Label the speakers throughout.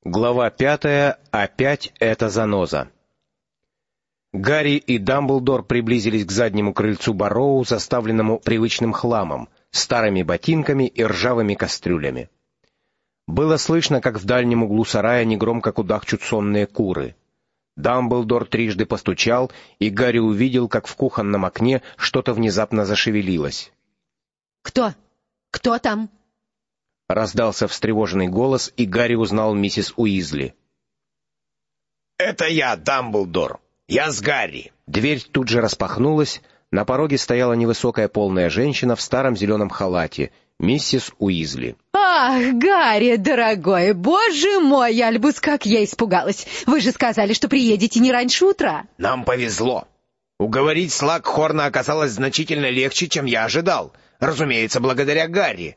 Speaker 1: Глава 5. Опять эта заноза. Гарри и Дамблдор приблизились к заднему крыльцу Барроу, заставленному привычным хламом, старыми ботинками и ржавыми кастрюлями. Было слышно, как в дальнем углу сарая негромко кудахчут сонные куры. Дамблдор трижды постучал, и Гарри увидел, как в кухонном окне что-то внезапно зашевелилось.
Speaker 2: «Кто? Кто там?»
Speaker 1: Раздался встревоженный голос, и Гарри узнал миссис Уизли.
Speaker 3: «Это я, Дамблдор. Я с Гарри».
Speaker 1: Дверь тут же распахнулась. На пороге стояла невысокая полная женщина в старом зеленом халате, миссис Уизли.
Speaker 2: «Ах, Гарри, дорогой, боже мой, Альбус, как я испугалась! Вы же сказали, что приедете не раньше утра!»
Speaker 3: «Нам повезло. Уговорить Слакхорна оказалось значительно легче, чем я ожидал. Разумеется, благодаря Гарри.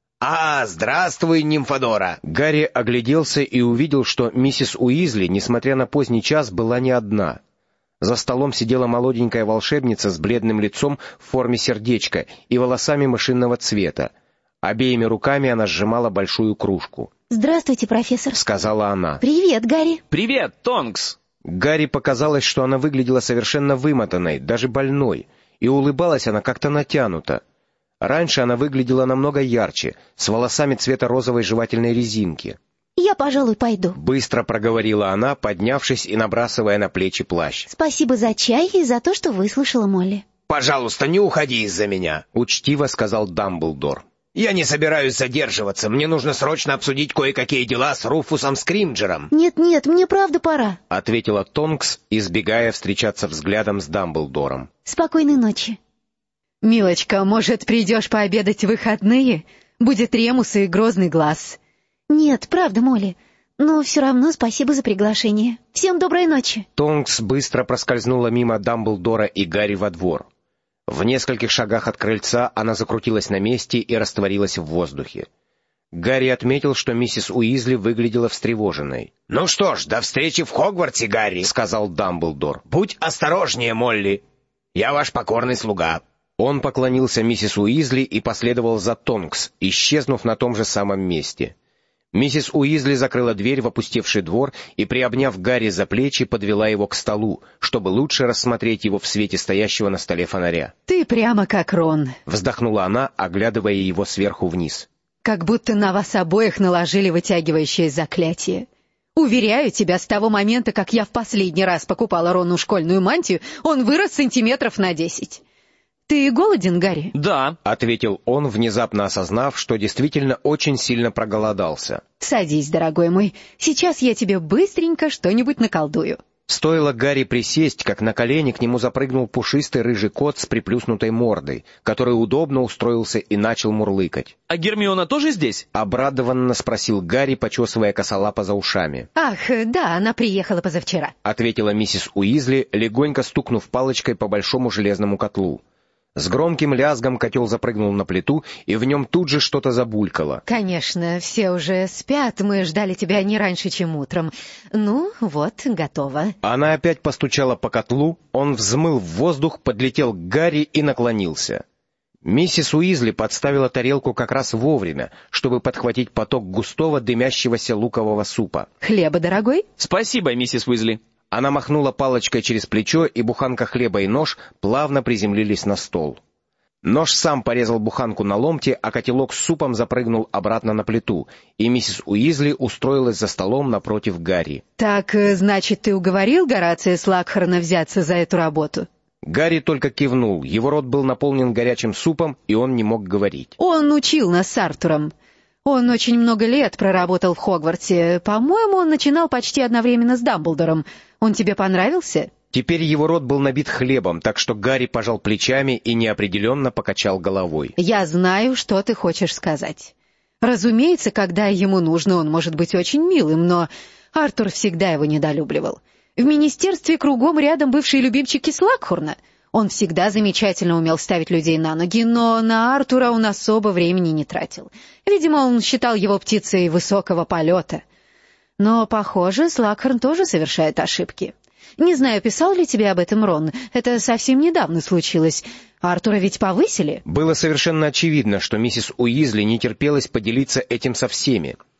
Speaker 3: Здравствуй, Нимфодора!»
Speaker 1: Гарри огляделся и увидел, что миссис Уизли, несмотря на поздний час, была не одна. За столом сидела молоденькая волшебница с бледным лицом в форме сердечка и волосами мышиного цвета. Обеими руками она сжимала большую кружку.
Speaker 4: «Здравствуйте, профессор», —
Speaker 1: сказала она.
Speaker 4: «Привет, Гарри».
Speaker 5: «Привет, Тонкс».
Speaker 1: Гарри показалось, что она выглядела совершенно вымотанной, даже больной, и улыбалась она как-то натянуто. Раньше она выглядела намного ярче, с волосами цвета розовой жевательной резинки.
Speaker 4: «Я, пожалуй, пойду», —
Speaker 1: быстро проговорила она, поднявшись и набрасывая на плечи плащ.
Speaker 4: «Спасибо за чай и за то, что выслушала Молли».
Speaker 3: «Пожалуйста, не уходи из-за меня», —
Speaker 1: учтиво сказал Дамблдор.
Speaker 3: «Я не собираюсь задерживаться. Мне нужно срочно обсудить кое-какие дела с Руфусом Скримджером».
Speaker 4: «Нет, мне правда пора»,
Speaker 1: — ответила Тонкс, избегая встречаться взглядом с Дамблдором.
Speaker 4: «Спокойной ночи».
Speaker 2: «Милочка, может, придешь пообедать в выходные? Будет Ремус и Грозный глаз».
Speaker 4: «Нет, правда, Молли. Но все равно спасибо за приглашение. Всем доброй ночи».
Speaker 1: Тонкс быстро проскользнула мимо Дамблдора и Гарри во двор. В нескольких шагах от крыльца она закрутилась на месте и растворилась в воздухе. Гарри отметил, что миссис Уизли выглядела встревоженной.
Speaker 3: «Ну что ж, до встречи в Хогвартсе, Гарри», — сказал Дамблдор. «Будь осторожнее, Молли. Я ваш покорный слуга».
Speaker 1: Он поклонился миссис Уизли и последовал за Тонкс, исчезнув на том же самом месте. Миссис Уизли закрыла дверь в опустевший двор и, приобняв Гарри за плечи, подвела его к столу, чтобы лучше рассмотреть его в свете стоящего на столе фонаря.
Speaker 2: «Ты прямо как Рон»,
Speaker 1: — вздохнула она, оглядывая его сверху вниз.
Speaker 2: «Как будто на вас обоих наложили вытягивающее заклятие. Уверяю тебя, с того момента, как я в последний раз покупала Рону школьную мантию, он вырос сантиметров на 10. «Ты голоден, Гарри?»
Speaker 5: «Да»,
Speaker 1: — ответил он, внезапно осознав, что действительно очень сильно проголодался.
Speaker 2: «Садись, дорогой мой, сейчас я тебе быстренько что-нибудь наколдую».
Speaker 1: Стоило Гарри присесть, как на колени к нему запрыгнул пушистый рыжий кот с приплюснутой мордой, который удобно устроился и начал мурлыкать.
Speaker 5: «А Гермиона тоже здесь?» —
Speaker 1: обрадованно спросил Гарри, почесывая косолапа за ушами.
Speaker 2: «Ах, да, она приехала позавчера», —
Speaker 1: ответила миссис Уизли, легонько стукнув палочкой по большому железному котлу. С громким лязгом котел запрыгнул на плиту, и в нем тут же что-то забулькало.
Speaker 2: «Конечно, все уже спят, мы ждали тебя не раньше, чем утром. Ну, вот, готово».
Speaker 1: Она опять постучала по котлу, он взмыл в воздух, подлетел к Гарри и наклонился. Миссис Уизли подставила тарелку как раз вовремя, чтобы подхватить поток густого дымящегося лукового супа.
Speaker 2: «Хлеба, дорогой?»
Speaker 5: «Спасибо, миссис Уизли».
Speaker 1: Она махнула палочкой через плечо, и буханка хлеба и нож плавно приземлились на стол. Нож сам порезал буханку на ломти, а котелок с супом запрыгнул обратно на плиту, и миссис Уизли устроилась за столом напротив Гарри.
Speaker 2: «Так, значит, ты уговорил Горация Слакхорна взяться за эту работу?»
Speaker 1: Гарри только кивнул, его рот был наполнен горячим супом, и он не мог говорить.
Speaker 2: «Он учил нас с Артуром. Он очень много лет проработал в Хогвартсе. По-моему, он начинал почти одновременно с Дамблдором. Он тебе понравился?»
Speaker 1: Теперь его рот был набит хлебом, так что Гарри пожал плечами и неопределенно покачал головой.
Speaker 2: «Я знаю, что ты хочешь сказать. Разумеется, когда ему нужно, он может быть очень милым, но Артур всегда его недолюбливал. В министерстве кругом рядом бывшие любимчики Слакхорна. Он всегда замечательно умел ставить людей на ноги, но на Артура он особо времени не тратил. Видимо, он считал его птицей высокого полета. Но, похоже, Слакхорн тоже совершает ошибки. Не знаю, писал ли тебе об этом Рон. Это совсем недавно случилось. Артура ведь повысили?»
Speaker 1: Было совершенно очевидно, что миссис Уизли не терпелось поделиться этим со всеми.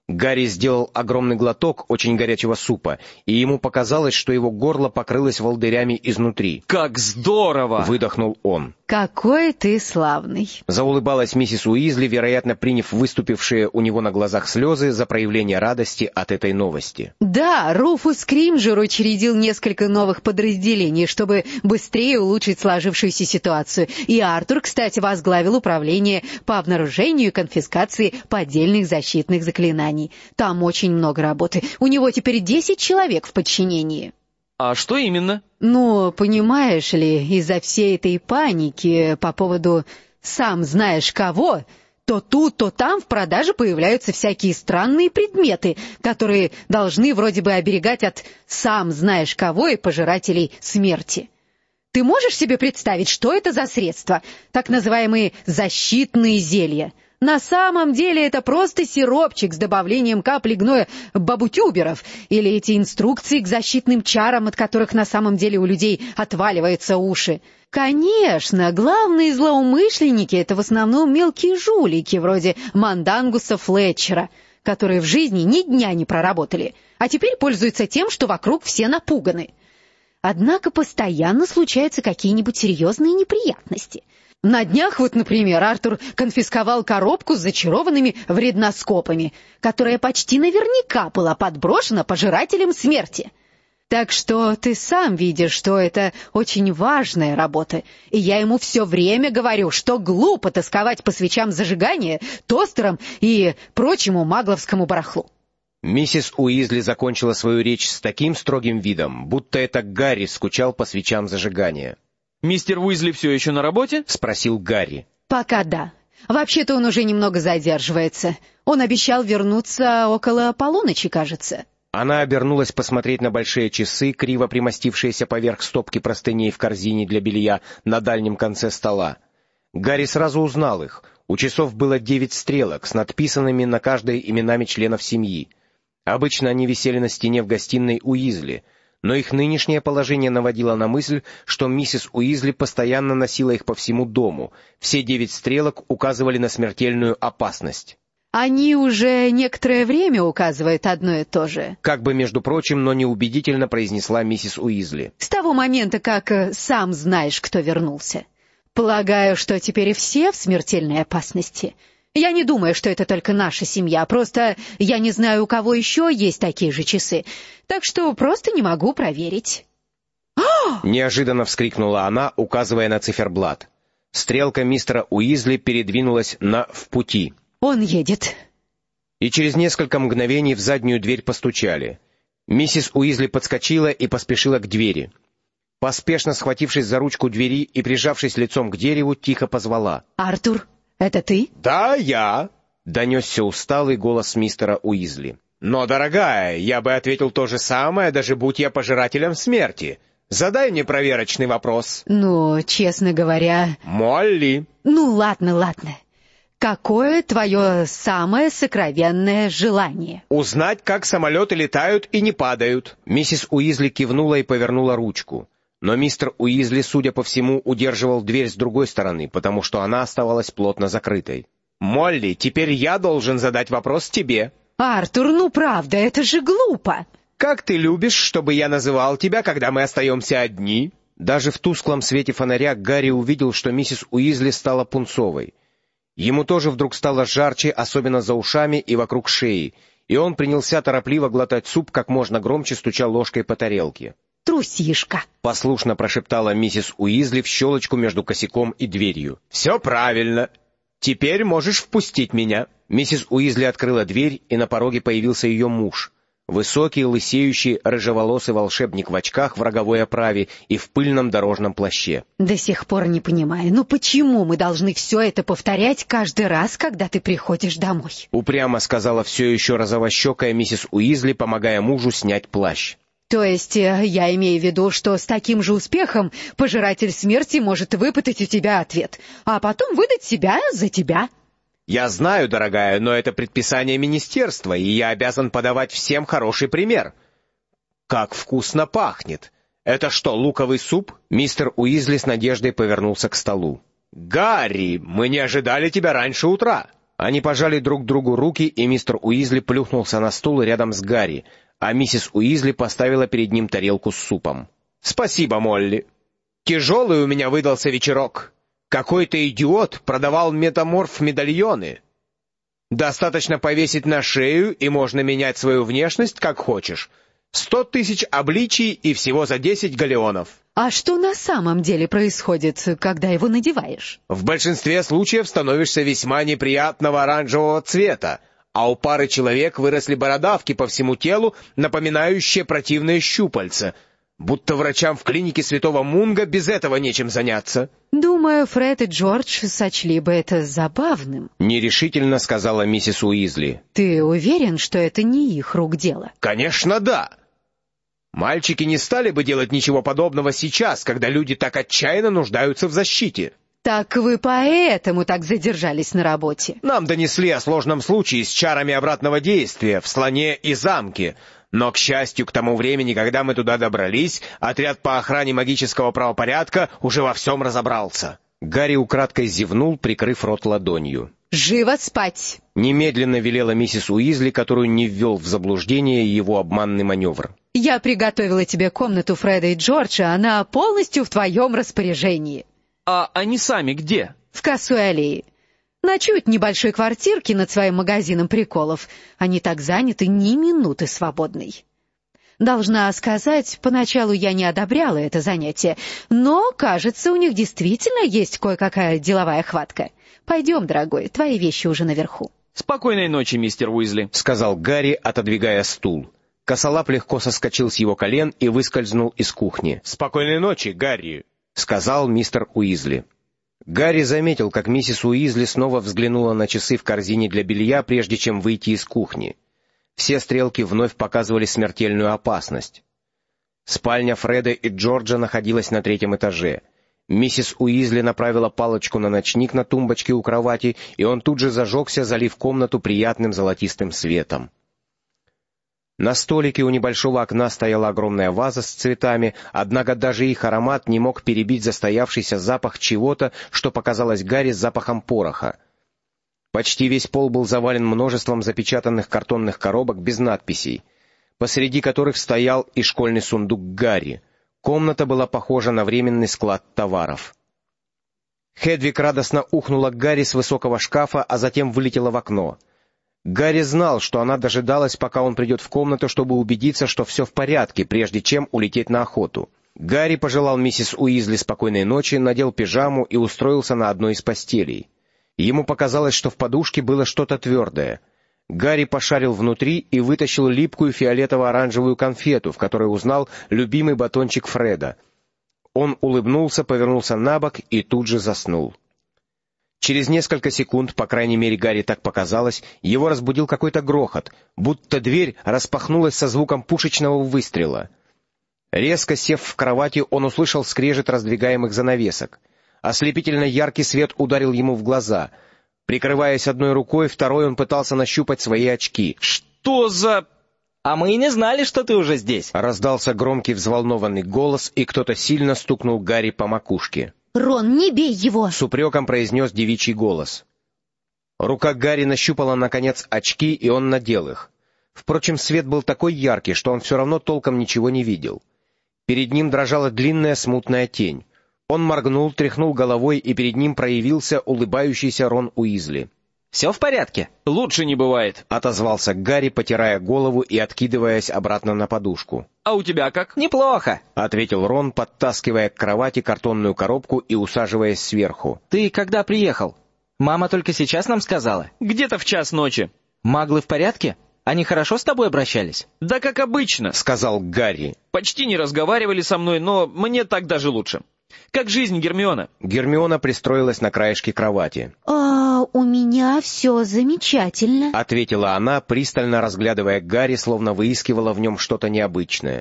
Speaker 1: Гарри сделал огромный глоток очень горячего супа, и ему показалось, что его горло покрылось волдырями изнутри.
Speaker 5: Как здорово!
Speaker 1: Выдохнул он.
Speaker 2: «Какой ты славный!»
Speaker 1: Заулыбалась миссис Уизли, вероятно, приняв выступившие у него на глазах слезы за проявление радости от этой новости.
Speaker 2: «Да, Руфус Кримджер учредил несколько новых подразделений, чтобы быстрее улучшить сложившуюся ситуацию. И Артур, кстати, возглавил управление по обнаружению и конфискации поддельных защитных заклинаний. Там очень много работы. У него теперь 10 человек в подчинении».
Speaker 5: А что именно?
Speaker 2: «Ну, понимаешь ли, из-за всей этой паники по поводу «сам знаешь кого», то тут, то там в продаже появляются всякие странные предметы, которые должны вроде бы оберегать от «сам знаешь кого» и пожирателей смерти. Ты можешь себе представить, что это за средства, так называемые «защитные зелья»? На самом деле это просто сиропчик с добавлением капли гноя бабутюберов или эти инструкции к защитным чарам, от которых на самом деле у людей отваливаются уши. Конечно, главные злоумышленники — это в основном мелкие жулики, вроде Мандангуса Флетчера, которые в жизни ни дня не проработали, а теперь пользуются тем, что вокруг все напуганы. Однако постоянно случаются какие-нибудь серьезные неприятности. На днях вот, например, Артур конфисковал коробку с зачарованными вредноскопами, которая почти наверняка была подброшена пожирателем смерти. Так что ты сам видишь, что это очень важная работа, и я ему все время говорю, что глупо тосковать по свечам зажигания, тостерам и прочему магловскому барахлу.
Speaker 1: Миссис Уизли закончила свою речь с таким строгим видом, будто это Гарри скучал по свечам зажигания.
Speaker 5: Мистер Уизли все еще на работе?
Speaker 1: — спросил Гарри.
Speaker 2: Пока да. Вообще-то он уже немного задерживается. Он обещал вернуться около полуночи, кажется.
Speaker 1: Она обернулась посмотреть на большие часы, криво примостившиеся поверх стопки простыней в корзине для белья на дальнем конце стола. Гарри сразу узнал их. У часов было 9 стрелок с надписанными на каждой именами членов семьи. Обычно они висели на стене в гостиной Уизли, но их нынешнее положение наводило на мысль, что миссис Уизли постоянно носила их по всему дому. Все 9 стрелок указывали на смертельную опасность.
Speaker 2: Они уже некоторое время указывают одно и то же.
Speaker 1: Как бы, между прочим, но неубедительно произнесла миссис Уизли.
Speaker 2: С того момента, как сам знаешь, кто вернулся. Полагаю, что теперь все в смертельной опасности. Я не думаю, что это только наша семья, просто я не знаю, у кого еще есть такие же часы, так что просто не могу проверить.
Speaker 1: Неожиданно вскрикнула она, указывая на циферблат. Стрелка мистера Уизли передвинулась на «в пути».
Speaker 2: Он едет.
Speaker 1: И через несколько мгновений в заднюю дверь постучали. Миссис Уизли подскочила и поспешила к двери. Поспешно схватившись за ручку двери и прижавшись лицом к дереву, тихо позвала.
Speaker 2: «Артур, это ты?»
Speaker 3: «Да, я»,
Speaker 1: — донесся усталый голос мистера Уизли.
Speaker 3: «Но, дорогая, я бы ответил то же самое, даже будь я пожирателем смерти. Задай мне проверочный вопрос».
Speaker 2: «Ну, честно говоря...»
Speaker 3: «Молли».
Speaker 2: «Ну, ладно. Какое твое самое сокровенное желание?»
Speaker 3: «Узнать, как самолеты летают и не падают».
Speaker 1: Миссис Уизли кивнула и повернула ручку. Но мистер Уизли, судя по всему, удерживал дверь с другой стороны, потому что она оставалась плотно закрытой.
Speaker 3: «Молли, теперь я должен задать вопрос тебе».
Speaker 2: «Артур, ну правда, это же глупо!»
Speaker 3: «Как ты любишь, чтобы я называл тебя, когда мы остаемся одни?»
Speaker 1: Даже в тусклом свете фонаря Гарри увидел, что миссис Уизли стала пунцовой. Ему тоже вдруг стало жарче, особенно за ушами и вокруг шеи, и он принялся торопливо глотать суп, как можно громче стуча ложкой по тарелке.
Speaker 2: «Трусишка!»
Speaker 1: — послушно прошептала миссис Уизли в щелочку между косяком и дверью.
Speaker 3: «Все правильно. Теперь можешь впустить меня».
Speaker 1: Миссис Уизли открыла дверь, и на пороге появился ее муж. Высокий, лысеющий, рыжеволосый волшебник в очках в роговой оправе и в пыльном дорожном плаще.
Speaker 2: «До сих пор не понимаю, ну почему мы должны все это повторять каждый раз, когда ты приходишь домой?»
Speaker 1: Упрямо сказала все еще розовощекая миссис Уизли, помогая мужу снять плащ.
Speaker 2: «То есть я имею в виду, что с таким же успехом пожиратель смерти может выпытать у тебя ответ, а потом выдать себя за тебя».
Speaker 3: «Я знаю, дорогая, но это предписание министерства, и я обязан подавать всем хороший пример». «Как вкусно пахнет! Это что, луковый суп?»
Speaker 1: Мистер Уизли с надеждой повернулся к столу.
Speaker 3: «Гарри, мы не ожидали тебя раньше утра».
Speaker 1: Они пожали друг другу руки, и мистер Уизли плюхнулся на стул рядом с Гарри, а миссис Уизли поставила перед ним тарелку с супом. «Спасибо, Молли. Тяжелый у меня выдался вечерок. Какой-то идиот продавал метаморф-медальоны. Достаточно повесить на шею, и можно менять свою внешность, как хочешь. 100 тысяч обличий и всего за 10 галеонов».
Speaker 2: А что на самом деле происходит, когда его надеваешь?
Speaker 1: В большинстве случаев становишься весьма неприятного оранжевого цвета, а у пары человек выросли бородавки по всему телу, напоминающие противные щупальца. Будто врачам в клинике Святого Мунга без этого нечем заняться.
Speaker 2: Думаю, Фред и Джордж сочли бы это забавным.
Speaker 1: Нерешительно сказала миссис Уизли.
Speaker 2: Ты уверен, что это не их рук дело?
Speaker 1: Конечно, да. Мальчики не стали бы делать ничего подобного сейчас, когда люди так отчаянно нуждаются в защите.
Speaker 2: Так вы поэтому так задержались на работе?
Speaker 1: Нам донесли о сложном случае с чарами обратного действия в «Слоне и замке». Но, к счастью, к тому времени, когда мы туда добрались, отряд по охране магического правопорядка уже во всем разобрался. Гарри украдкой зевнул, прикрыв рот ладонью.
Speaker 2: «Живо спать!»
Speaker 1: Немедленно велела миссис Уизли, которую не ввел в заблуждение его обманный маневр.
Speaker 2: «Я приготовила тебе комнату Фреда и Джорджа, она полностью в твоем распоряжении».
Speaker 5: А они сами где?
Speaker 2: «В Косой аллее. Ночуют в небольшой квартирке над своим магазином приколов. Они так заняты, ни минуты свободной». Должна сказать, поначалу я не одобряла это занятие, но, кажется, у них действительно есть кое-какая деловая хватка. Пойдем, дорогой, твои вещи уже наверху.
Speaker 5: Спокойной ночи, мистер Уизли,
Speaker 1: сказал Гарри, отодвигая стул. Косолап легко соскочил с его колен и выскользнул из кухни. «Спокойной ночи, Гарри», — сказал мистер Уизли. Гарри заметил, как миссис Уизли снова взглянула на часы в корзине для белья, прежде чем выйти из кухни. Все стрелки вновь показывали смертельную опасность. Спальня Фреда и Джорджа находилась на 3-м этаже. Миссис Уизли направила палочку на ночник на тумбочке у кровати, и он тут же зажегся, залив комнату приятным золотистым светом. На столике у небольшого окна стояла огромная ваза с цветами, однако даже их аромат не мог перебить застоявшийся запах чего-то, что показалось Гарри запахом пороха. Почти весь пол был завален множеством запечатанных картонных коробок без надписей, посреди которых стоял и школьный сундук Гарри. Комната была похожа на временный склад товаров. Хедвиг радостно ухнула к Гарри с высокого шкафа, а затем вылетела в окно. Гарри знал, что она дожидалась, пока он придет в комнату, чтобы убедиться, что все в порядке, прежде чем улететь на охоту. Гарри пожелал миссис Уизли спокойной ночи, надел пижаму и устроился на одной из постелей. Ему показалось, что в подушке было что-то твердое. Гарри пошарил внутри и вытащил липкую фиолетово-оранжевую конфету, в которой узнал любимый батончик Фреда. Он улыбнулся, повернулся на бок и тут же заснул. Через несколько секунд, по крайней мере Гарри так показалось, его разбудил какой-то грохот, будто дверь распахнулась со звуком пушечного выстрела. Резко сев в кровати, он услышал скрежет раздвигаемых занавесок. Ослепительно яркий свет ударил ему в глаза. Прикрываясь одной рукой, второй он пытался нащупать свои очки.
Speaker 5: Что за...
Speaker 6: «А мы и не знали, что ты уже здесь!»
Speaker 1: Раздался громкий взволнованный голос, и кто-то сильно стукнул Гарри по макушке.
Speaker 4: «Рон, не бей его!»
Speaker 1: С упреком произнес девичий голос. Рука Гарри нащупала, наконец, очки, и он надел их. Впрочем, свет был такой яркий, что он все равно толком ничего не видел. Перед ним дрожала длинная смутная тень. Он моргнул, тряхнул головой, и перед ним проявился улыбающийся Рон Уизли.
Speaker 6: «Все в порядке?»
Speaker 5: «Лучше не бывает»,
Speaker 1: — отозвался Гарри, потирая голову и откидываясь обратно на подушку.
Speaker 5: «А у тебя как?»
Speaker 6: «Неплохо»,
Speaker 1: — ответил Рон, подтаскивая к кровати картонную коробку и усаживаясь сверху.
Speaker 6: «Ты когда приехал? Мама только сейчас нам сказала».
Speaker 5: «Где-то в 1:00 ночи».
Speaker 6: «Маглы в порядке? Они хорошо с тобой обращались?»
Speaker 5: «Да как обычно», —
Speaker 1: сказал Гарри.
Speaker 5: «Почти не разговаривали со мной, но мне так даже лучше. Как жизнь, Гермиона?»
Speaker 1: Гермиона пристроилась на краешке кровати.
Speaker 4: «У меня все замечательно», —
Speaker 1: ответила она, пристально разглядывая Гарри, словно выискивала в нем что-то необычное.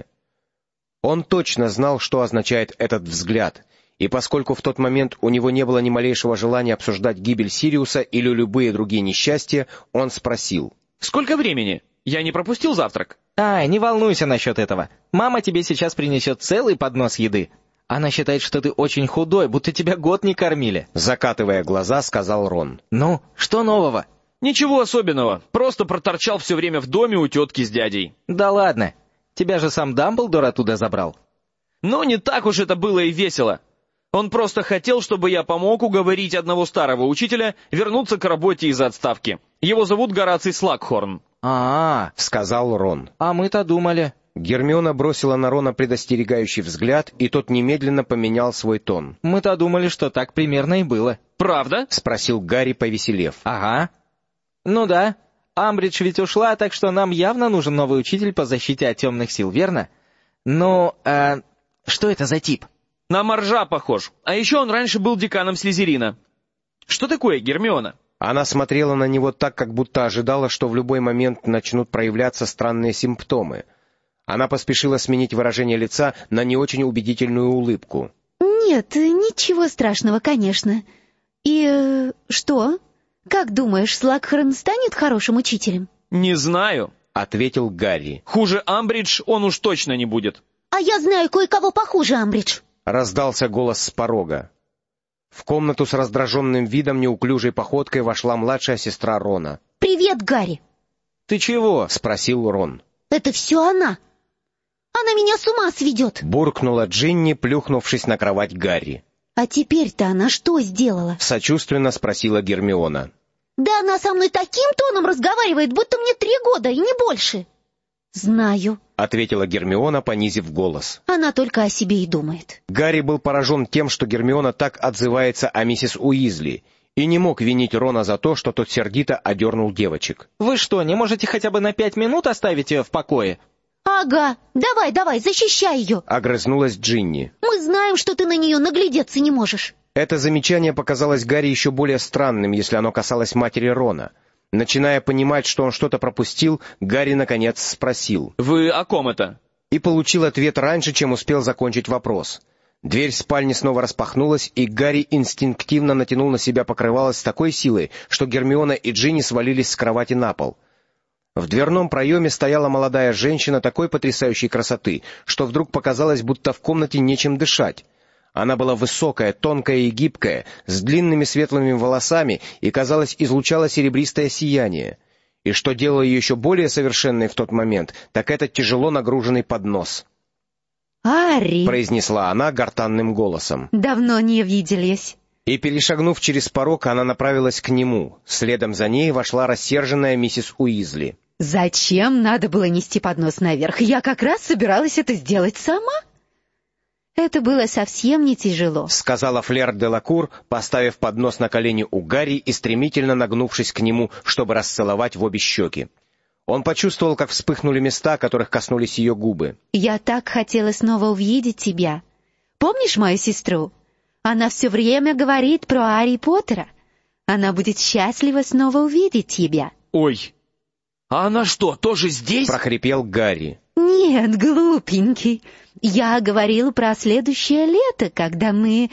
Speaker 1: Он точно знал, что означает этот взгляд, и поскольку в тот момент у него не было ни малейшего желания обсуждать гибель Сириуса или любые другие несчастья, он спросил.
Speaker 5: «Сколько времени? Я не пропустил завтрак?»
Speaker 6: «Ай, не волнуйся насчет этого. Мама тебе сейчас принесет целый поднос еды. Она считает, что ты очень худой, будто тебя год не кормили», —
Speaker 1: закатывая глаза, сказал Рон.
Speaker 6: «Ну, что нового?
Speaker 5: Ничего особенного, просто проторчал все время в доме у тетки с дядей.
Speaker 6: Да ладно, тебя же сам Дамблдор оттуда забрал.
Speaker 5: Но не так уж это было и весело. Он просто хотел, чтобы я помог уговорить одного старого учителя вернуться к работе из отставки. Его зовут Гораций Слакхорн.
Speaker 1: Сказал Рон.
Speaker 6: А мы-то думали.
Speaker 1: Гермиона бросила на Рона предостерегающий взгляд, и тот немедленно поменял свой тон.
Speaker 6: Мы-то думали, что так примерно и было.
Speaker 5: Правда?
Speaker 1: Спросил Гарри, повеселев.
Speaker 6: Ага. Ну да, Амбридж ведь ушла, так что нам явно нужен новый учитель по защите от темных сил, верно? Ну, что это за тип?
Speaker 5: На Моржа похож. А еще он раньше был деканом Слизерина. Что такое, Гермиона?
Speaker 1: Она смотрела на него так, как будто ожидала, что в любой момент начнут проявляться странные симптомы. Она поспешила сменить выражение лица на не очень убедительную улыбку.
Speaker 4: Нет, ничего страшного, конечно. И что? Как думаешь, Слакхорн станет хорошим учителем?
Speaker 5: Не знаю,
Speaker 1: ответил Гарри.
Speaker 5: Хуже Амбридж он уж точно не будет.
Speaker 4: А я знаю кое-кого похуже Амбридж.
Speaker 1: Раздался голос с порога. В комнату с раздраженным видом неуклюжей походкой вошла младшая сестра Рона.
Speaker 4: «Привет, Гарри!»
Speaker 6: «Ты чего?» —
Speaker 1: спросил Рон.
Speaker 4: «Это все она! Она меня с ума сведет!» —
Speaker 1: буркнула Джинни, плюхнувшись на кровать Гарри.
Speaker 4: «А теперь-то она что сделала?» —
Speaker 1: сочувственно спросила Гермиона.
Speaker 4: «Да она со мной таким тоном разговаривает, будто мне 3 года и не больше!» «Знаю», —
Speaker 1: ответила Гермиона, понизив голос.
Speaker 4: «Она только о себе и думает».
Speaker 1: Гарри был поражен тем, что Гермиона так отзывается о миссис Уизли, и не мог винить Рона за то, что тот сердито одернул девочек.
Speaker 6: «Вы что, не можете хотя бы на 5 минут оставить ее в покое?»
Speaker 4: «Ага, давай, защищай ее!» —
Speaker 1: огрызнулась Джинни.
Speaker 4: «Мы знаем, что ты на нее наглядеться не можешь».
Speaker 1: Это замечание показалось Гарри еще более странным, если оно касалось матери Рона. Начиная понимать, что он что-то пропустил, Гарри наконец спросил.
Speaker 5: «Вы о ком это?»
Speaker 1: И получил ответ раньше, чем успел закончить вопрос. Дверь спальни снова распахнулась, и Гарри инстинктивно натянул на себя покрывало с такой силой, что Гермиона и Джинни свалились с кровати на пол. В дверном проеме стояла молодая женщина такой потрясающей красоты, что вдруг показалось, будто в комнате нечем дышать. Она была высокая, тонкая и гибкая, с длинными светлыми волосами и, казалось, излучала серебристое сияние. И что делало ее еще более совершенной в тот момент, так это тяжело нагруженный поднос.
Speaker 2: «Арри!» —
Speaker 1: произнесла она гортанным голосом.
Speaker 2: «Давно не виделись».
Speaker 1: И, перешагнув через порог, она направилась к нему. Следом за ней вошла рассерженная миссис Уизли.
Speaker 2: «Зачем надо было нести поднос наверх? Я как раз собиралась это сделать сама». «Это было совсем не тяжело», —
Speaker 1: сказала Флер де Лакур, поставив поднос на колени у Гарри и стремительно нагнувшись к нему, чтобы расцеловать в обе щеки. Он почувствовал, как вспыхнули места, которых коснулись ее губы.
Speaker 2: «Я так хотела снова увидеть тебя. Помнишь мою сестру? Она все время говорит про Гарри Поттера. Она будет счастлива снова увидеть тебя».
Speaker 5: «Ой, а она что, тоже здесь?» —
Speaker 1: прохрипел Гарри.
Speaker 2: «Нет, глупенький. Я говорил про следующее лето, когда мы...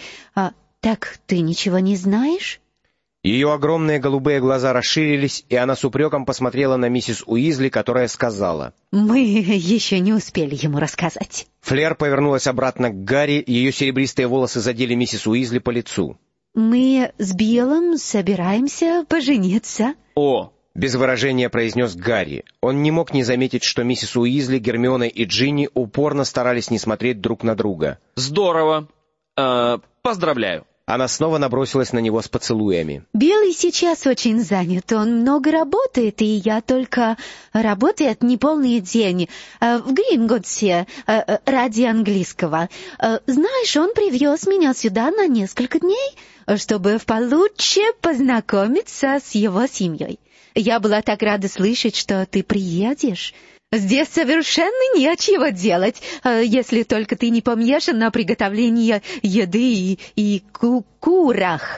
Speaker 2: Так ты ничего не знаешь?»
Speaker 1: Ее огромные голубые глаза расширились, и она с упреком посмотрела на миссис Уизли, которая сказала:
Speaker 2: «Мы еще не успели ему рассказать».
Speaker 1: Флер повернулась обратно к Гарри, ее серебристые волосы задели миссис Уизли по лицу.
Speaker 2: «Мы с Биллом собираемся пожениться».
Speaker 5: «О!»
Speaker 1: — без выражения произнес Гарри. Он не мог не заметить, что миссис Уизли, Гермиона и Джинни упорно старались не смотреть друг на друга.
Speaker 5: «Здорово. Поздравляю».
Speaker 2: Она
Speaker 1: снова набросилась на него с поцелуями.
Speaker 2: «Билл сейчас очень занят, он много работает, и я только работает неполный день в Гринготсе ради английского. Знаешь, он привез меня сюда на несколько дней, чтобы получше познакомиться с его семьей. Я была так рада слышать, что ты приедешь. Здесь совершенно нечего делать, если только ты не помешан на приготовлении еды и курах.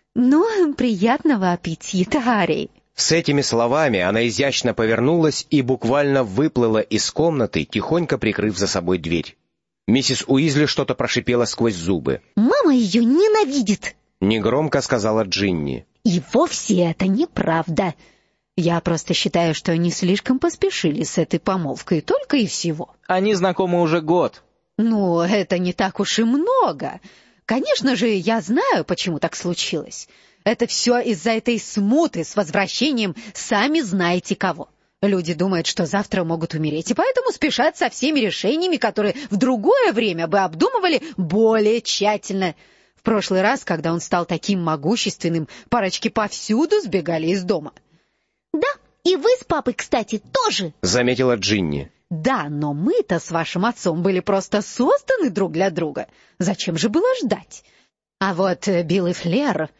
Speaker 2: Ну, приятного аппетита, Гарри».
Speaker 1: С этими словами она изящно повернулась и буквально выплыла из комнаты, тихонько прикрыв за собой дверь. Миссис Уизли что-то прошипела сквозь зубы.
Speaker 4: «Мама ее ненавидит!»
Speaker 1: — негромко сказала Джинни.
Speaker 4: «И вовсе это неправда!»
Speaker 2: «Я просто считаю, что они слишком поспешили с этой помолвкой, только и всего».
Speaker 6: «Они знакомы уже год».
Speaker 2: «Ну, это не так уж и много. Конечно же, я знаю, почему так случилось. Это все из-за этой смуты с возвращением сами знаете кого. Люди думают, что завтра могут умереть, и поэтому спешат со всеми решениями, которые в другое время бы обдумывали более тщательно. В прошлый раз, когда он стал таким могущественным, парочки повсюду сбегали из дома.
Speaker 4: Да, и вы с папой, кстати, тоже.
Speaker 1: Заметила Джинни.
Speaker 2: Да, но мы-то с вашим отцом были просто созданы друг для друга. Зачем же было ждать? А вот Билл и Флер,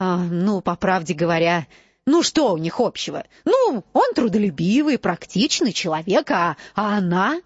Speaker 2: по правде говоря, что у них общего? Он трудолюбивый, практичный человек, а она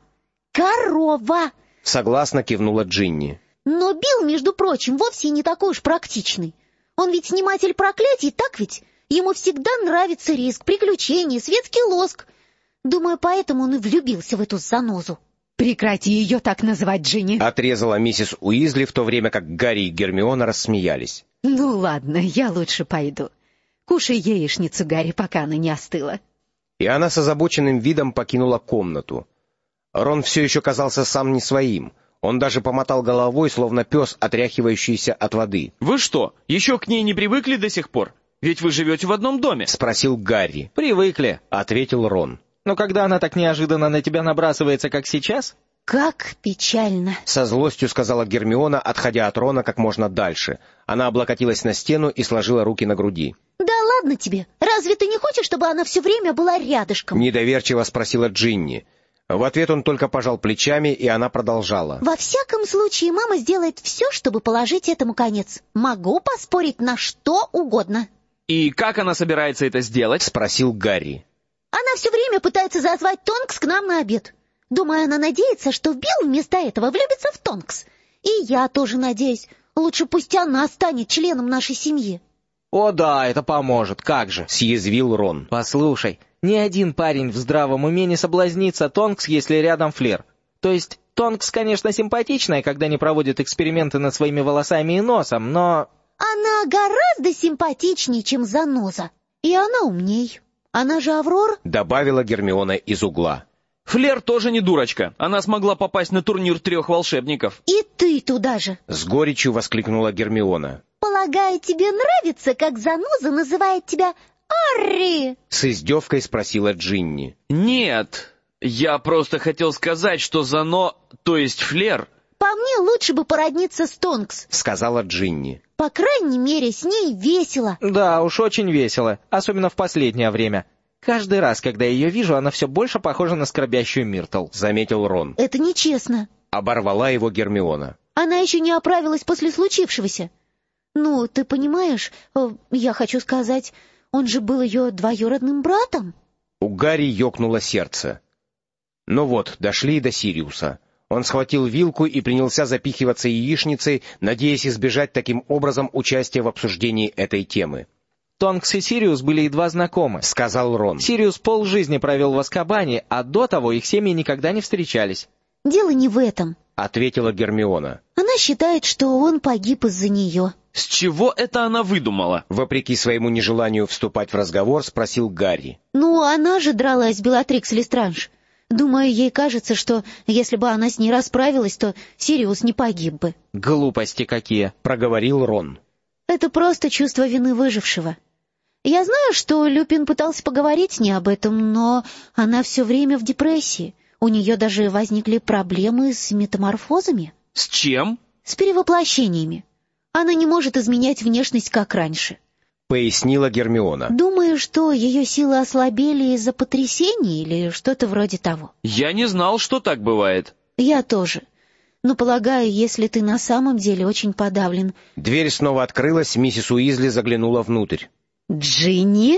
Speaker 4: корова.
Speaker 1: Согласно кивнула Джинни.
Speaker 4: Но Билл, между прочим, вовсе не такой уж практичный. Он ведь сниматель проклятий, так ведь? Ему всегда нравится риск, приключения, светский лоск. Думаю, поэтому он и влюбился в эту занозу.
Speaker 2: Прекрати ее так называть, Джинни.
Speaker 1: Отрезала миссис Уизли, в то время как Гарри и Гермиона рассмеялись.
Speaker 2: Ну ладно, я лучше пойду. Кушай яичницу, Гарри, пока она не остыла.
Speaker 1: И она с озабоченным видом покинула комнату. Рон все еще казался сам не своим. Он даже помотал головой, словно пес, отряхивающийся от воды.
Speaker 5: «Вы что, еще к ней не привыкли до сих пор? Ведь вы живете в одном доме».
Speaker 1: — спросил Гарри.
Speaker 6: «Привыкли»,
Speaker 1: — ответил Рон.
Speaker 6: «Но когда она так неожиданно на тебя набрасывается, как сейчас...»
Speaker 4: «Как печально!»
Speaker 1: — со злостью сказала Гермиона, отходя от Рона как можно дальше. Она облокотилась на стену и сложила руки на груди.
Speaker 4: «Да ладно тебе! Разве ты не хочешь, чтобы она все время была рядышком?» —
Speaker 1: недоверчиво спросила Джинни. В ответ он только пожал плечами, и она продолжала.
Speaker 4: «Во всяком случае, мама сделает все, чтобы положить этому конец. Могу поспорить на что угодно».
Speaker 5: «И как она собирается это сделать?» —
Speaker 1: спросил Гарри.
Speaker 4: «Она все время пытается зазвать Тонкс к нам на обед. Думаю, она надеется, что Билл вместо этого влюбится в Тонкс. И я тоже надеюсь. Лучше пусть она станет членом нашей семьи».
Speaker 6: «О да, это поможет, как же!» —
Speaker 1: съязвил Рон.
Speaker 6: «Послушай, ни один парень в здравом уме не соблазнится Тонкс, если рядом Флер. То есть Тонкс, конечно, симпатичная, когда не проводит эксперименты над своими волосами и носом, но...»
Speaker 4: «Она гораздо симпатичнее, чем заноза. И она умней. Она же Аврора», —
Speaker 1: добавила Гермиона из угла.
Speaker 5: «Флер тоже не дурочка. Она смогла попасть на турнир 3 волшебников».
Speaker 4: «И ты туда же!»
Speaker 1: — с горечью воскликнула Гермиона.
Speaker 4: «Полагаю, тебе нравится, как заноза называет тебя Арри?» —
Speaker 1: с издевкой спросила Джинни.
Speaker 5: «Нет, я просто хотел сказать, что то есть Флер...»
Speaker 4: «По мне, лучше бы породниться с Тонкс», —
Speaker 1: сказала Джинни.
Speaker 4: «По крайней мере, с ней весело».
Speaker 6: «Да уж, очень весело, особенно в последнее время. Каждый раз, когда я ее вижу, она все больше похожа на скорбящую Миртл», — заметил Рон.
Speaker 4: «Это нечестно»,
Speaker 1: — оборвала его Гермиона.
Speaker 4: «Она еще не оправилась после случившегося. Ты понимаешь, я хочу сказать, он же был ее двоюродным братом».
Speaker 1: У Гарри ёкнуло сердце. Ну вот, дошли и до Сириуса. Он схватил вилку и принялся запихиваться яичницей, надеясь избежать таким образом участия в обсуждении этой темы.
Speaker 6: «Тонкс и Сириус были едва знакомы», —
Speaker 1: сказал Рон.
Speaker 6: «Сириус полжизни провел в Азкабане, а до того их семьи никогда не встречались».
Speaker 4: «Дело не в этом», —
Speaker 1: ответила Гермиона.
Speaker 4: «Она считает, что он погиб из-за нее».
Speaker 5: «С чего это она выдумала?»
Speaker 1: Вопреки своему нежеланию вступать в разговор, спросил Гарри.
Speaker 4: Она же дралась, Белатрикс Лестранж. Думаю, ей кажется, что если бы она с ней расправилась, то Сириус не погиб бы».
Speaker 6: «Глупости какие», —
Speaker 1: проговорил Рон.
Speaker 4: «Это просто чувство вины выжившего. Я знаю, что Люпин пытался поговорить с ней об этом, но она все время в депрессии. У нее даже возникли проблемы с метаморфозами».
Speaker 5: «С чем?»
Speaker 4: «С перевоплощениями. Она не может изменять внешность, как раньше»,
Speaker 1: — пояснила Гермиона.
Speaker 4: «Думаю, что ее силы ослабели из-за потрясений или что-то вроде того».
Speaker 5: «Я не знал, что так бывает».
Speaker 4: «Я тоже. Но, полагаю, если ты на самом деле очень подавлен...»
Speaker 1: Дверь снова открылась, миссис Уизли заглянула внутрь.
Speaker 2: «Джинни,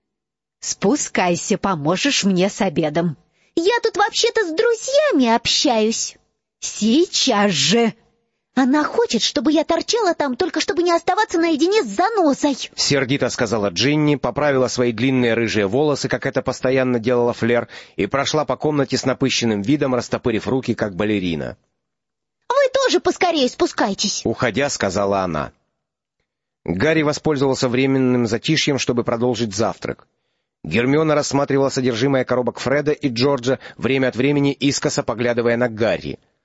Speaker 2: спускайся, поможешь мне с обедом».
Speaker 4: «Я тут вообще-то с друзьями общаюсь».
Speaker 2: «Сейчас же!»
Speaker 4: «Она хочет, чтобы я торчала там, только чтобы не оставаться наедине с занозой»,
Speaker 1: — сердито сказала Джинни, поправила свои длинные рыжие волосы, как это постоянно делала Флер, и прошла по комнате с напыщенным видом, растопырив руки, как балерина.
Speaker 4: «Вы тоже поскорее спускайтесь», —
Speaker 1: уходя, сказала она. Гарри воспользовался временным затишьем, чтобы продолжить завтрак. Гермиона рассматривала содержимое коробок Фреда и Джорджа, время от времени искоса поглядывая на Гарри.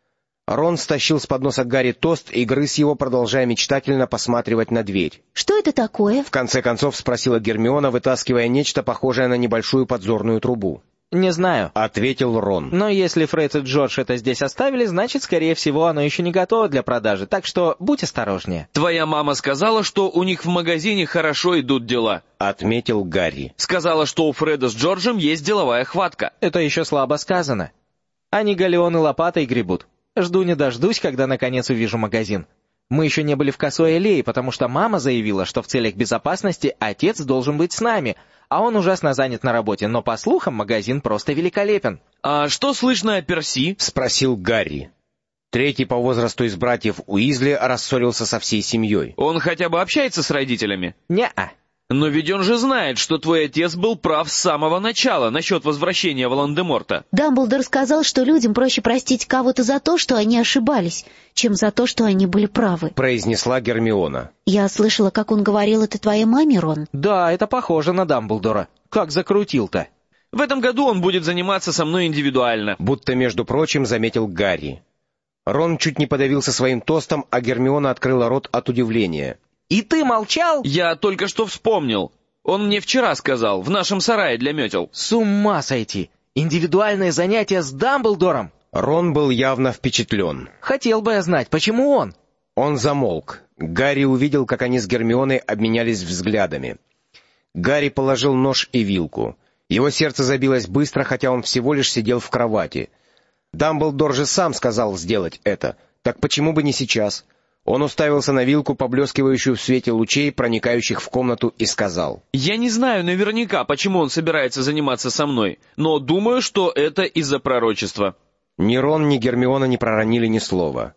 Speaker 1: Рон стащил с подноса Гарри тост и грыз его, продолжая мечтательно посматривать на дверь.
Speaker 4: Что это такое?
Speaker 1: В конце концов спросила Гермиона, вытаскивая нечто похожее на небольшую подзорную трубу.
Speaker 6: «Не знаю», —
Speaker 1: ответил Рон.
Speaker 6: «но если Фред и Джордж это здесь оставили, значит, скорее всего, оно еще не готово для продажи, так что будь осторожнее».
Speaker 5: «Твоя мама сказала, что у них в магазине хорошо идут дела»,
Speaker 1: — отметил Гарри.
Speaker 5: «Сказала, что у Фреда с Джорджем есть деловая хватка».
Speaker 6: «Это еще слабо сказано. Они галеоны лопатой гребут. Жду не дождусь, когда наконец увижу магазин. Мы еще не были в Косой аллее, потому что мама заявила, что в целях безопасности отец должен быть с нами, а он ужасно занят на работе, но, по слухам, магазин просто великолепен».
Speaker 5: «А что слышно о Перси?» —
Speaker 1: спросил Гарри. Третий по возрасту из братьев Уизли рассорился со всей семьей.
Speaker 5: «Он хотя бы общается с родителями?»
Speaker 6: «Не-а».
Speaker 5: «Но ведь он же знает, что твой отец был прав с самого начала насчет возвращения Волан-де-Морта».
Speaker 4: Дамблдор сказал, что людям проще простить кого-то за то, что они ошибались, чем за то, что они были правы, —
Speaker 1: произнесла Гермиона.
Speaker 4: Я слышала, как он говорил это твоей маме, Рон.
Speaker 6: «Да, это похоже на Дамблдора. Как закрутил-то».
Speaker 5: «В этом году он будет заниматься со мной индивидуально», —
Speaker 1: будто, между прочим, заметил Гарри. Рон чуть не подавился своим тостом, а Гермиона открыла рот от удивления.
Speaker 6: «И ты молчал?»
Speaker 5: «Я только что вспомнил. Он мне вчера сказал, в нашем сарае для метел».
Speaker 6: «С ума сойти! Индивидуальное занятие с Дамблдором!»
Speaker 1: Рон был явно впечатлен.
Speaker 6: «Хотел бы я знать, почему он?»
Speaker 1: Он замолк. Гарри увидел, как они с Гермионой обменялись взглядами. Гарри положил нож и вилку. Его сердце забилось быстро, хотя он всего лишь сидел в кровати. Дамблдор же сам сказал сделать это. Так почему бы не сейчас? Он уставился на вилку, поблескивающую в свете лучей, проникающих в комнату, и сказал:
Speaker 5: «Я не знаю наверняка, почему он собирается заниматься со мной, но думаю, что это из-за пророчества».
Speaker 1: Ни Рон, ни Гермиона не проронили ни слова.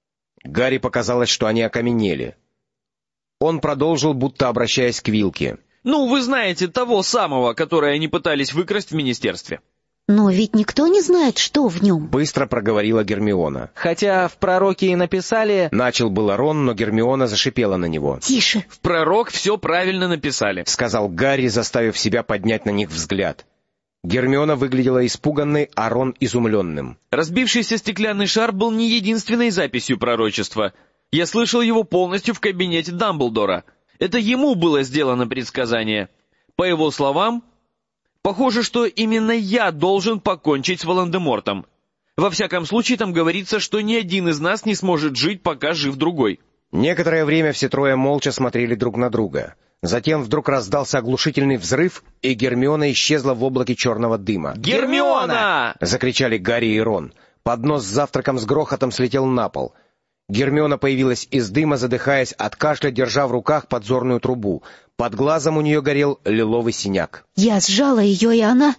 Speaker 1: Гарри показалось, что они окаменели. Он продолжил, будто обращаясь к вилке.
Speaker 5: «Ну, вы знаете, того самого, которое они пытались выкрасть в министерстве».
Speaker 4: Но ведь никто не знает, что в нем.
Speaker 1: Быстро проговорила Гермиона.
Speaker 6: «Хотя в пророке и написали...»
Speaker 1: Начал было Рон, но Гермиона зашипела на него.
Speaker 4: «Тише!»
Speaker 5: «В пророк все правильно написали», —
Speaker 1: сказал Гарри, заставив себя поднять на них взгляд. Гермиона выглядела испуганной, а Рон изумленным.
Speaker 5: «Разбившийся стеклянный шар был не единственной записью пророчества. Я слышал его полностью в кабинете Дамблдора. Это ему было сделано предсказание. По его словам, похоже, что именно я должен покончить с Волан-де-Мортом. Во всяком случае, там говорится, что ни один из нас не сможет жить, пока жив другой».
Speaker 1: Некоторое время все трое молча смотрели друг на друга. Затем вдруг раздался оглушительный взрыв, и Гермиона исчезла в облаке черного дыма.
Speaker 5: «Гермиона!» —
Speaker 1: закричали Гарри и Рон. Поднос с завтраком с грохотом слетел на пол. Гермиона появилась из дыма, задыхаясь от кашля, держа в руках подзорную трубу. Под глазом у нее горел лиловый синяк.
Speaker 4: Я сжала ее, и она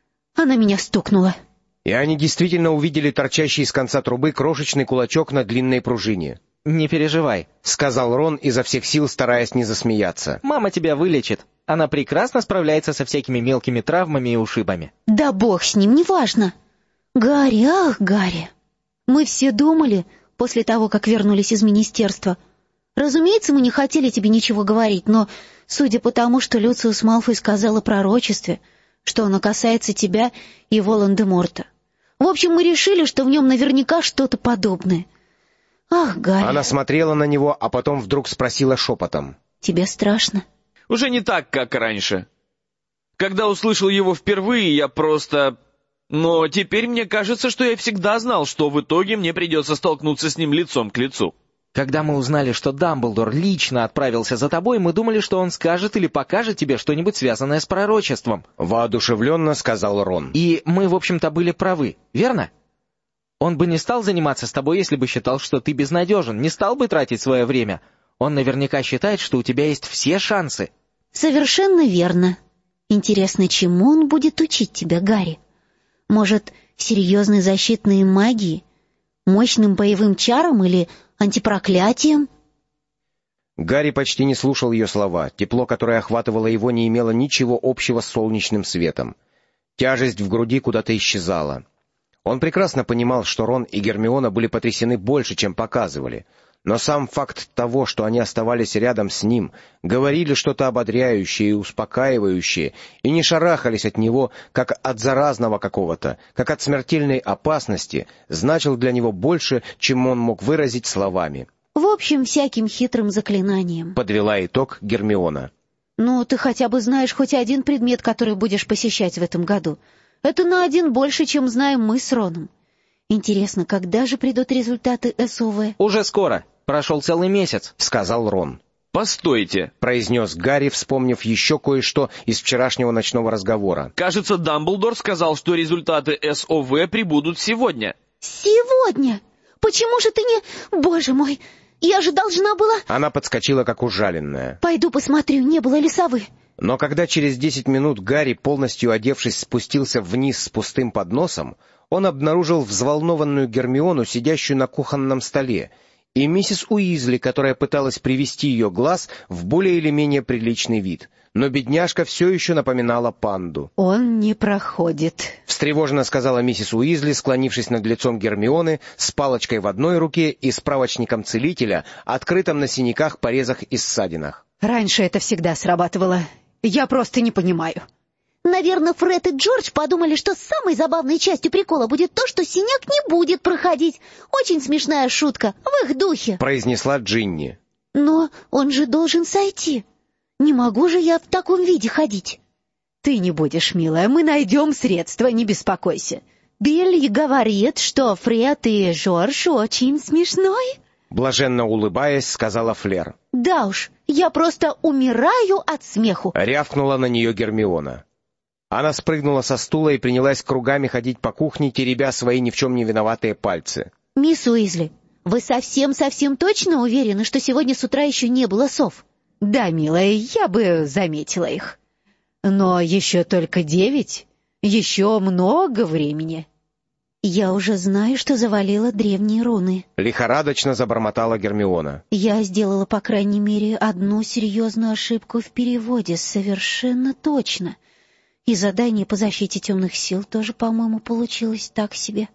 Speaker 4: меня стукнула.
Speaker 1: И они действительно увидели торчащий из конца трубы крошечный кулачок на длинной пружине.
Speaker 6: «Не переживай», —
Speaker 1: сказал Рон, изо всех сил стараясь не засмеяться.
Speaker 6: «Мама тебя вылечит. Она прекрасно справляется со всякими мелкими травмами и ушибами».
Speaker 4: «Да бог с ним, неважно. Гарри, ах, Гарри. Мы все думали, после того, как вернулись из министерства. Разумеется, мы не хотели тебе ничего говорить, но, судя по тому, что Люциус Малфой сказал о пророчестве, что оно касается тебя и Волан-де-Морта. В общем, мы решили, что в нем наверняка что-то подобное. Ах, Гарри».
Speaker 1: Она смотрела на него, а потом вдруг спросила шепотом:
Speaker 4: «Тебе страшно?»
Speaker 5: «Уже не так, как раньше. Когда услышал его впервые, я просто... Но теперь мне кажется, что я всегда знал, что в итоге мне придется столкнуться с ним лицом к лицу».
Speaker 6: «Когда мы узнали, что Дамблдор лично отправился за тобой, мы думали, что он скажет или покажет тебе что-нибудь связанное с пророчеством», —
Speaker 1: воодушевленно сказал Рон.
Speaker 6: «И мы, в общем-то, были правы, верно? Он бы не стал заниматься с тобой, если бы считал, что ты безнадежен, не стал бы тратить свое время. Он наверняка считает, что у тебя есть все шансы».
Speaker 4: «Совершенно верно. Интересно, чему он будет учить тебя, Гарри? Может, серьезной защитной магии, мощным боевым чарам или антипроклятием?»
Speaker 1: Гарри почти не слушал ее слова. Тепло, которое охватывало его, не имело ничего общего с солнечным светом. Тяжесть в груди куда-то исчезала. Он прекрасно понимал, что Рон и Гермиона были потрясены больше, чем показывали, Но сам факт того, что они оставались рядом с ним, говорили что-то ободряющее и успокаивающее, и не шарахались от него, как от заразного какого-то, как от смертельной опасности, значил для него больше, чем он мог выразить словами.
Speaker 4: В общем, всяким хитрым заклинанием.
Speaker 1: Подвела итог Гермиона.
Speaker 4: Ну, ты хотя бы знаешь хоть один предмет, который будешь посещать в этом году. Это на один больше, чем знаем мы с Роном. Интересно, когда же придут результаты СОВ?
Speaker 6: «Уже скоро. Прошел целый месяц», —
Speaker 1: сказал Рон.
Speaker 5: «Постойте», —
Speaker 1: произнес Гарри, вспомнив еще кое-что из вчерашнего ночного разговора.
Speaker 5: «Кажется, Дамблдор сказал, что результаты СОВ прибудут сегодня».
Speaker 4: «Сегодня? Почему же ты не... Боже мой, я же должна была...»
Speaker 1: Она подскочила, как ужаленная.
Speaker 4: «Пойду посмотрю, не было ли совы».
Speaker 1: Но когда через 10 минут Гарри, полностью одевшись, спустился вниз с пустым подносом, он обнаружил взволнованную Гермиону, сидящую на кухонном столе, и миссис Уизли, которая пыталась привести ее глаз в более или менее приличный вид. Но бедняжка все еще напоминала панду.
Speaker 2: «Он не проходит»,
Speaker 1: — встревоженно сказала миссис Уизли, склонившись над лицом Гермионы, с палочкой в одной руке и справочником целителя, открытым на синяках, порезах и ссадинах.
Speaker 2: «Раньше это всегда срабатывало. Я просто не понимаю».
Speaker 4: Наверное, Фред и Джордж подумали, что самой забавной частью прикола будет то, что синяк не будет проходить. Очень смешная шутка, в их духе, —
Speaker 1: произнесла Джинни.
Speaker 4: Но он же должен сойти. Не могу же я в таком виде ходить.
Speaker 2: «Ты не будешь, милая, мы найдем средства, не беспокойся».
Speaker 4: Билли говорит, что Фред и Джордж очень смешной.
Speaker 1: Блаженно улыбаясь, сказала Флер.
Speaker 4: Да уж, я просто умираю от смеху.
Speaker 1: Рявкнула на нее Гермиона. Она спрыгнула со стула и принялась кругами ходить по кухне, теребя свои ни в чем не виноватые пальцы.
Speaker 4: «Мисс Уизли, вы совсем точно уверены, что сегодня с утра еще не было сов?»
Speaker 2: «Да, милая, я бы заметила их. Но еще только 9, еще много времени».
Speaker 4: «Я уже знаю, что завалила древние руны», —
Speaker 1: лихорадочно забормотала Гермиона.
Speaker 4: «Я сделала, по крайней мере, одну серьезную ошибку в переводе, совершенно точно. И задание по защите темных сил тоже, по-моему, получилось так себе.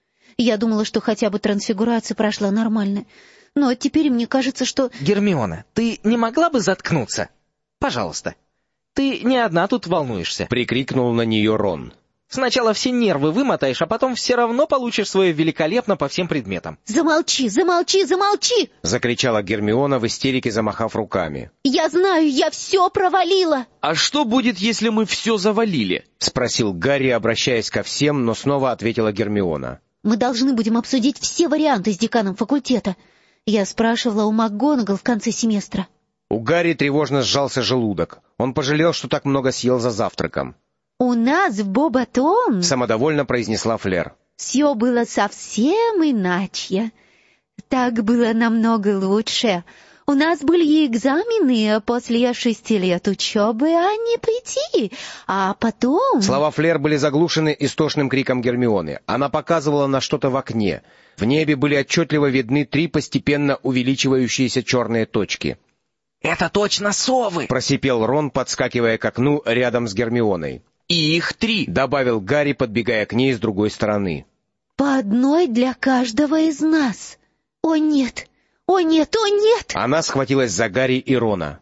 Speaker 4: Я думала, что хотя бы трансфигурация прошла нормально, но теперь мне кажется, что...»
Speaker 6: «Гермиона, ты не могла бы заткнуться? Пожалуйста. Ты не одна тут волнуешься», —
Speaker 1: прикрикнул на нее Рон.
Speaker 6: «Сначала все нервы вымотаешь, а потом все равно получишь свое великолепно по всем предметам».
Speaker 4: «Замолчи, замолчи, замолчи!» —
Speaker 1: закричала Гермиона в истерике, замахав руками.
Speaker 4: «Я знаю, я все провалила!»
Speaker 5: «А что будет, если мы все завалили?»
Speaker 1: — спросил Гарри, обращаясь ко всем, но снова ответила Гермиона.
Speaker 4: «Мы должны будем обсудить все варианты с деканом факультета. Я спрашивала у МакГонагал в конце семестра».
Speaker 1: У Гарри тревожно сжался желудок. Он пожалел, что так много съел за завтраком.
Speaker 4: «У нас в Боботон», —
Speaker 1: самодовольно произнесла Флер,
Speaker 4: «все было совсем иначе. Так было намного лучше. У нас были экзамены после 6 лет учебы, а не прийти. А потом...»
Speaker 1: Слова Флер были заглушены истошным криком Гермионы. Она показывала на что-то в окне. В небе были отчетливо видны 3 постепенно увеличивающиеся черные точки.
Speaker 6: «Это точно совы!» —
Speaker 1: просипел Рон, подскакивая к окну рядом с Гермионой.
Speaker 5: «И их 3!» —
Speaker 1: добавил Гарри, подбегая к ней с другой стороны.
Speaker 4: «По одной для каждого из нас. О нет! О нет! О нет!»
Speaker 1: Она схватилась за Гарри и Рона.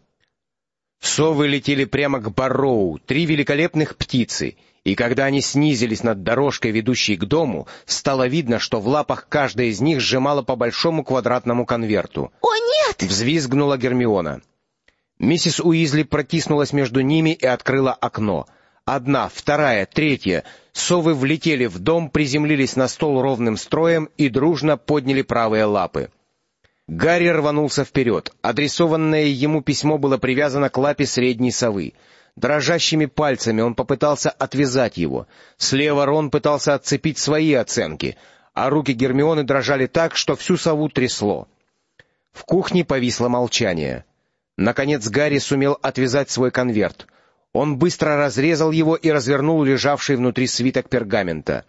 Speaker 1: Совы летели прямо к Барроу, 3 великолепных птицы, и когда они снизились над дорожкой, ведущей к дому, стало видно, что в лапах каждая из них сжимала по большому квадратному конверту.
Speaker 4: «О нет!» —
Speaker 1: взвизгнула Гермиона. Миссис Уизли протиснулась между ними и открыла окно. 1, 2, 3 совы влетели в дом, приземлились на стол ровным строем и дружно подняли правые лапы. Гарри рванулся вперед. Адресованное ему письмо было привязано к лапе средней совы. Дрожащими пальцами он попытался отвязать его. Слева Рон пытался отцепить свои оценки, а руки Гермионы дрожали так, что всю сову трясло. В кухне повисло молчание. Наконец Гарри сумел отвязать свой конверт. Он быстро разрезал его и развернул лежавший внутри свиток пергамента.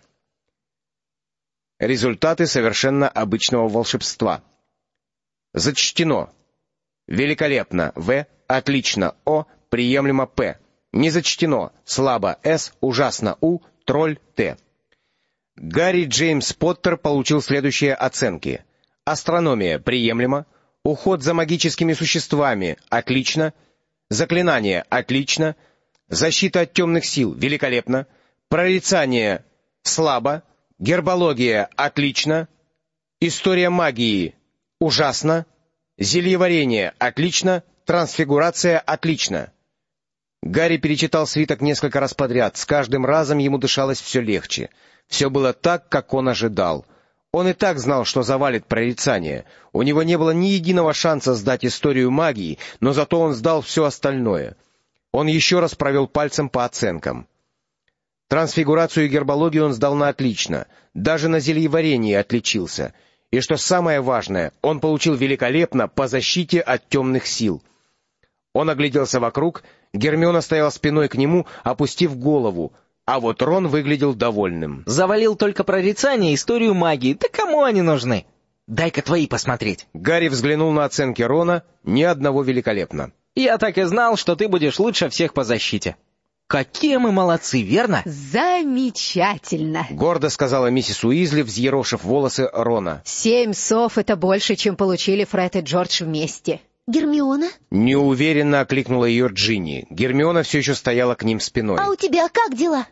Speaker 1: Результаты совершенно обычного волшебства. Зачтено. Великолепно. В. Отлично. О. Приемлемо. П. Не зачтено. Слабо. С. Ужасно. У. Тролль. Т. Гарри Джеймс Поттер получил следующие оценки. Астрономия. Приемлемо. Уход за магическими существами — отлично. Заклинание — отлично. Защита от темных сил — великолепно. Прорицание — слабо. Гербология — отлично. История магии — ужасно. Зельеварение — отлично. Трансфигурация — отлично. Гарри перечитал свиток несколько раз подряд. С каждым разом ему дышалось все легче. Все было так, как он ожидал. Он и так знал, что завалит прорицание. У него не было ни единого шанса сдать историю магии, но зато он сдал все остальное. Он еще раз провел пальцем по оценкам. Трансфигурацию и гербологию он сдал на отлично. Даже на зельеварении отличился. И что самое важное, он получил великолепно по защите от темных сил. Он огляделся вокруг. Гермиона стояла спиной к нему, опустив голову. А вот Рон выглядел довольным.
Speaker 6: Завалил только прорицание и историю магии. Да кому они нужны? Дай-ка твои посмотреть.
Speaker 1: Гарри взглянул на оценки Рона. Ни одного великолепно.
Speaker 6: Я так и знал, что ты будешь лучше всех по защите. Какие мы молодцы, верно?
Speaker 2: Замечательно.
Speaker 1: Гордо сказала миссис Уизли, взъерошив волосы Рона.
Speaker 2: 7 сов — это больше, чем получили Фред и Джордж вместе.
Speaker 4: Гермиона?
Speaker 1: Неуверенно окликнула ее Джинни. Гермиона все еще стояла к ним спиной.
Speaker 4: А у тебя как дела?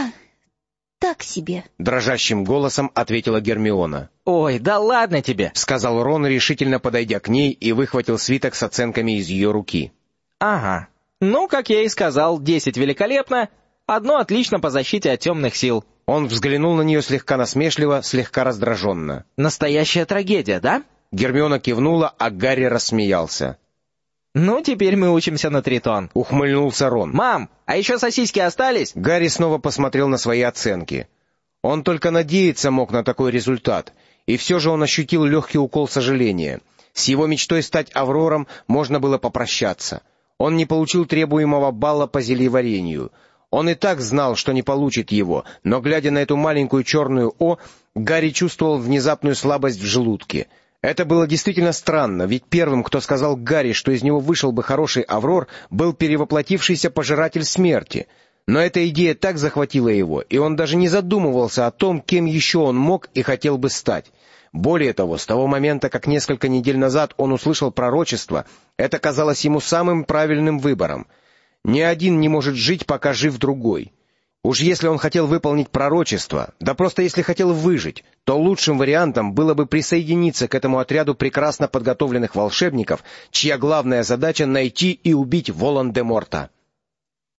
Speaker 4: Так себе.
Speaker 1: Дрожащим голосом ответила Гермиона.
Speaker 6: Ой, да ладно тебе,
Speaker 1: Сказал Рон, решительно подойдя к ней, и выхватил свиток с оценками из ее руки.
Speaker 6: Ага. Ну, как я и сказал, 10 великолепно, 1 отлично по защите от темных сил.
Speaker 1: Он взглянул на нее слегка насмешливо, слегка раздраженно.
Speaker 6: Настоящая трагедия, да?
Speaker 1: Гермиона кивнула, а Гарри рассмеялся.
Speaker 6: Ну, теперь мы учимся на тритон.
Speaker 1: Ухмыльнулся Рон.
Speaker 6: Мам, а еще сосиски остались?
Speaker 1: Гарри снова посмотрел на свои оценки. Он только надеяться мог на такой результат, и все же он ощутил легкий укол сожаления. С его мечтой стать Аврором можно было попрощаться. Он не получил требуемого балла по зельеварению. Он и так знал, что не получит его, но, глядя на эту маленькую черную «О», Гарри чувствовал внезапную слабость в желудке. Это было действительно странно, ведь первым, кто сказал Гарри, что из него вышел бы хороший Аврор, был перевоплотившийся пожиратель смерти. Но эта идея так захватила его, и он даже не задумывался о том, кем еще он мог и хотел бы стать. Более того, с того момента, как несколько недель назад он услышал пророчество, это казалось ему самым правильным выбором. Ни один не может жить, пока жив другой. Уж если он хотел выполнить пророчество, да просто если хотел выжить, то лучшим вариантом было бы присоединиться к этому отряду прекрасно подготовленных волшебников, чья главная задача — найти и убить Волан-де-Морта.